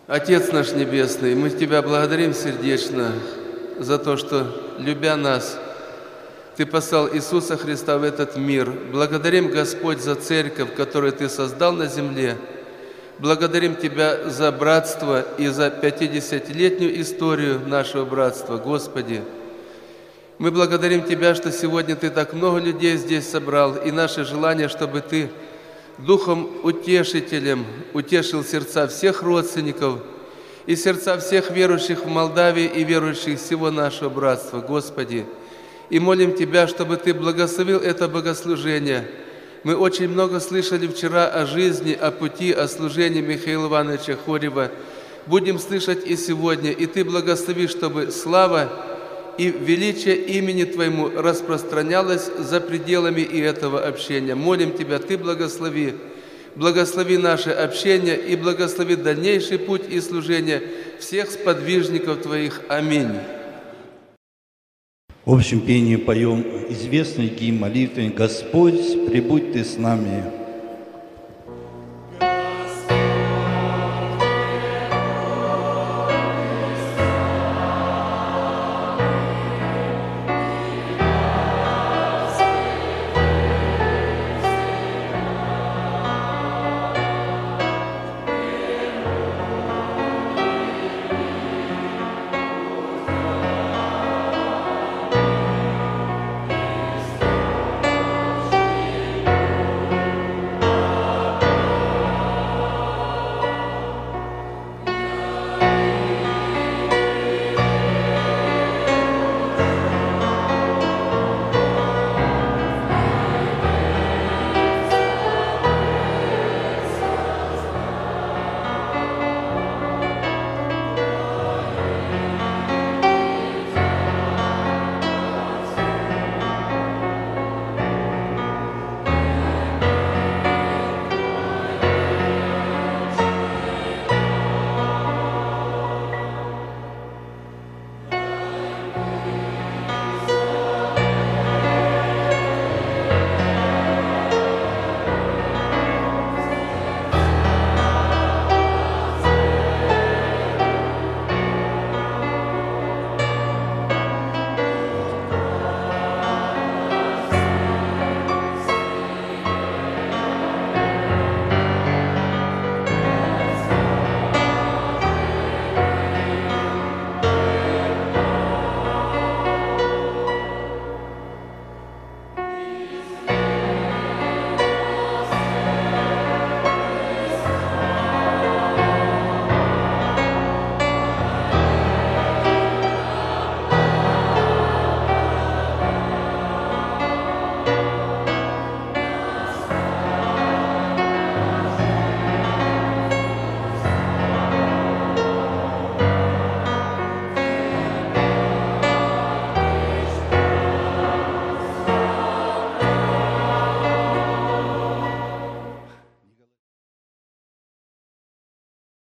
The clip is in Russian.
Отец наш Небесный, мы Тебя благодарим сердечно за то, что, любя нас, Ты послал Иисуса Христа в этот мир. Благодарим, Господь, за церковь, которую Ты создал на земле. Благодарим Тебя за братство и за 50-летнюю историю нашего братства, Господи. Мы благодарим Тебя, что сегодня Ты так много людей здесь собрал, и наше желание, чтобы Ты Духом Утешителем утешил сердца всех родственников и сердца всех верующих в Молдавии и верующих всего нашего братства, Господи. И молим Тебя, чтобы Ты благословил это богослужение. Мы очень много слышали вчера о жизни, о пути, о служении Михаила Ивановича Хорева. Будем слышать и сегодня, и Ты благослови, чтобы слава и величие имени Твоему распространялось за пределами и этого общения. Молим Тебя, Ты благослови. Благослови наше общение и благослови дальнейший путь и служение всех сподвижников Твоих. Аминь. В общем пении поем известный гимн молитвенный «Господь, пребудь Ты с нами».